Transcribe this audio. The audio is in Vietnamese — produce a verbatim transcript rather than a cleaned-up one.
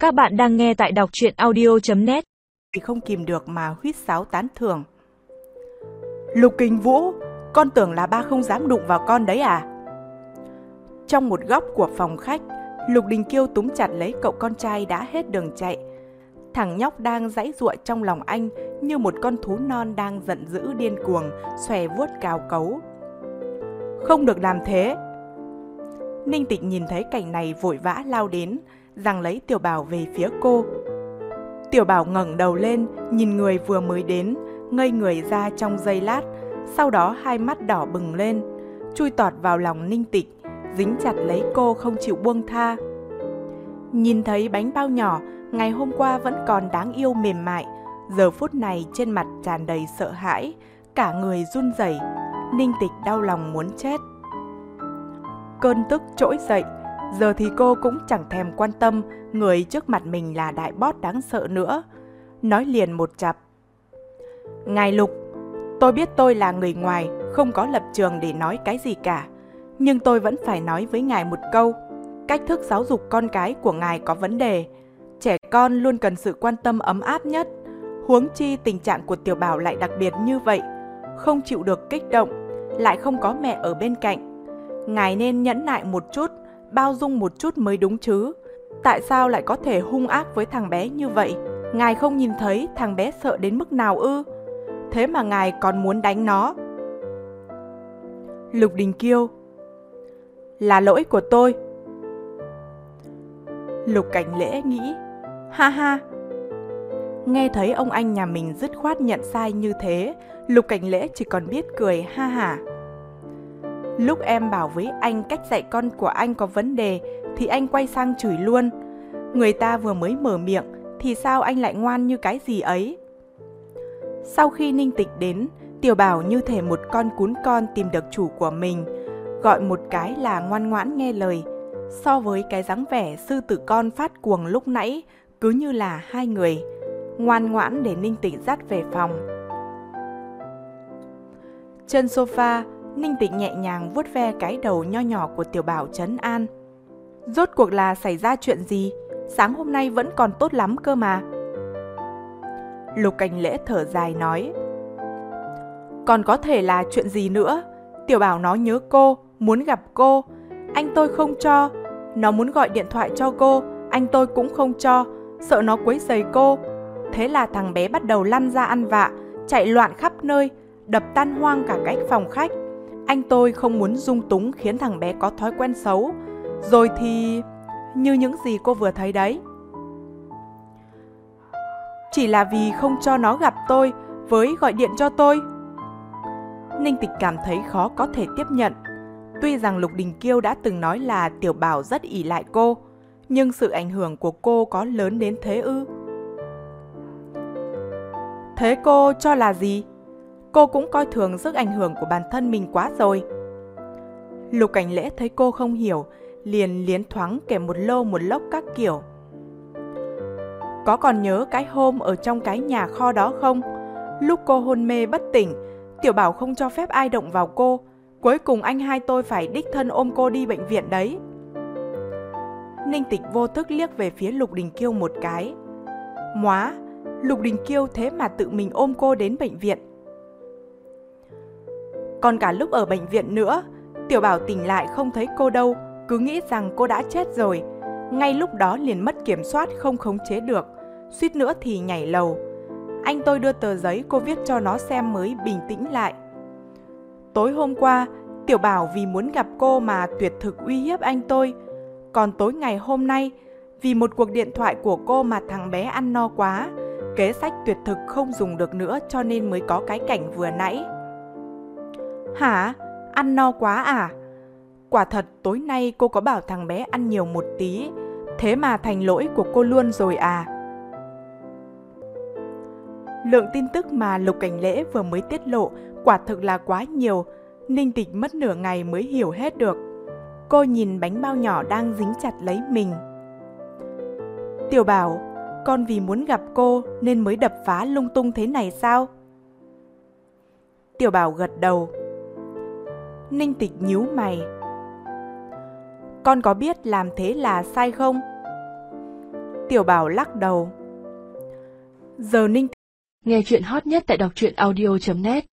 Các bạn đang nghe tại đọc truyện audio chấm net. Thì không kìm được mà huýt sáo tán thưởng. Lục Kình Vũ, con tưởng là ba không dám đụng vào con đấy à? Trong một góc của phòng khách, Lục Đình Kiêu túm chặt lấy cậu con trai đã hết đường chạy. Thằng nhóc đang giãy giụa trong lòng anh như một con thú non đang giận dữ điên cuồng, xòe vuốt cào cấu. Không được làm thế. Ninh Tịch nhìn thấy cảnh này vội vã lao đến, giằng lấy Tiểu Bảo về phía cô. Tiểu Bảo ngẩng đầu lên, nhìn người vừa mới đến, ngây người ra trong giây lát, sau đó hai mắt đỏ bừng lên, chui tọt vào lòng Ninh Tịch, dính chặt lấy cô không chịu buông tha. Nhìn thấy bánh bao nhỏ, ngày hôm qua vẫn còn đáng yêu mềm mại, giờ phút này trên mặt tràn đầy sợ hãi, cả người run rẩy. Ninh Tịch đau lòng muốn chết. Cơn tức trỗi dậy, giờ thì cô cũng chẳng thèm quan tâm người trước mặt mình là đại boss đáng sợ nữa. Nói liền một chặp. Ngài Lục, tôi biết tôi là người ngoài, không có lập trường để nói cái gì cả. Nhưng tôi vẫn phải nói với ngài một câu. Cách thức giáo dục con cái của ngài có vấn đề. Trẻ con luôn cần sự quan tâm ấm áp nhất. Huống chi tình trạng của Tiểu Bảo lại đặc biệt như vậy. Không chịu được kích động, lại không có mẹ ở bên cạnh. Ngài nên nhẫn nại một chút, bao dung một chút mới đúng chứ. Tại sao lại có thể hung ác với thằng bé như vậy? Ngài không nhìn thấy thằng bé sợ đến mức nào ư? Thế mà ngài còn muốn đánh nó. Lục Đình Kiêu. Là lỗi của tôi. Lục Cảnh Lễ nghĩ. Ha ha. Nghe thấy ông anh nhà mình dứt khoát nhận sai như thế, Lục Cảnh Lễ chỉ còn biết cười ha hả. Lúc em bảo với anh cách dạy con của anh có vấn đề thì anh quay sang chửi luôn. Người ta vừa mới mở miệng thì sao anh lại ngoan như cái gì ấy? Sau khi Ninh Tịch đến, Tiểu Bảo như thể một con cún con tìm được chủ của mình, gọi một cái là ngoan ngoãn nghe lời. So với cái dáng vẻ sư tử con phát cuồng lúc nãy, cứ như là hai người. Ngoan ngoãn để Ninh Tịch dắt về phòng. Trên sofa, Ninh Tịch nhẹ nhàng vuốt ve cái đầu nho nhỏ của Tiểu Bảo trấn an. Rốt cuộc là xảy ra chuyện gì? Sáng hôm nay vẫn còn tốt lắm cơ mà. Lục Cảnh Lễ thở dài nói. Còn có thể là chuyện gì nữa? Tiểu Bảo nó nhớ cô, muốn gặp cô. Anh tôi không cho. Nó muốn gọi điện thoại cho cô, anh tôi cũng không cho, sợ nó quấy rầy cô. Thế là thằng bé bắt đầu lăn ra ăn vạ, chạy loạn khắp nơi, đập tan hoang cả cái phòng khách. Anh tôi không muốn dung túng khiến thằng bé có thói quen xấu. Rồi thì... như những gì cô vừa thấy đấy. Chỉ là vì không cho nó gặp tôi, với gọi điện cho tôi. Ninh Tịch cảm thấy khó có thể tiếp nhận. Tuy rằng Lục Đình Kiêu đã từng nói là Tiểu Bảo rất ỷ lại cô, nhưng sự ảnh hưởng của cô có lớn đến thế ư? Thế cô cho là gì? Cô cũng coi thường sức ảnh hưởng của bản thân mình quá rồi. Lục Cảnh Lễ thấy cô không hiểu, liền liến thoáng kể một lô một lốc các kiểu. Có còn nhớ cái hôm ở trong cái nhà kho đó không? Lúc cô hôn mê bất tỉnh, Tiểu Bảo không cho phép ai động vào cô. Cuối cùng anh hai tôi phải đích thân ôm cô đi bệnh viện đấy. Ninh Tịch vô thức liếc về phía Lục Đình Kiêu một cái. Móa, Lục Đình Kiêu thế mà tự mình ôm cô đến bệnh viện. Còn cả lúc ở bệnh viện nữa, Tiểu Bảo tỉnh lại không thấy cô đâu, cứ nghĩ rằng cô đã chết rồi. Ngay lúc đó liền mất kiểm soát, không khống chế được, suýt nữa thì nhảy lầu. Anh tôi đưa tờ giấy cô viết cho nó xem mới bình tĩnh lại. Tối hôm qua, Tiểu Bảo vì muốn gặp cô mà tuyệt thực uy hiếp anh tôi. Còn tối ngày hôm nay, vì một cuộc điện thoại của cô mà thằng bé ăn no quá, kế sách tuyệt thực không dùng được nữa cho nên mới có cái cảnh vừa nãy. Hả? Ăn no quá à? Quả thật tối nay cô có bảo thằng bé ăn nhiều một tí, thế mà thành lỗi của cô luôn rồi à? Lượng tin tức mà Lục Cảnh Lễ vừa mới tiết lộ quả thực là quá nhiều, Ninh Tịch mất nửa ngày mới hiểu hết được. Cô nhìn bánh bao nhỏ đang dính chặt lấy mình. Tiểu Bảo, con vì muốn gặp cô nên mới đập phá lung tung thế này sao? Tiểu Bảo gật đầu. Ninh Tịch nhíu mày. Con có biết làm thế là sai không? Tiểu Bảo lắc đầu. Giờ Ninh Nghe chuyện hot nhất tại đọc truyện audio chấm net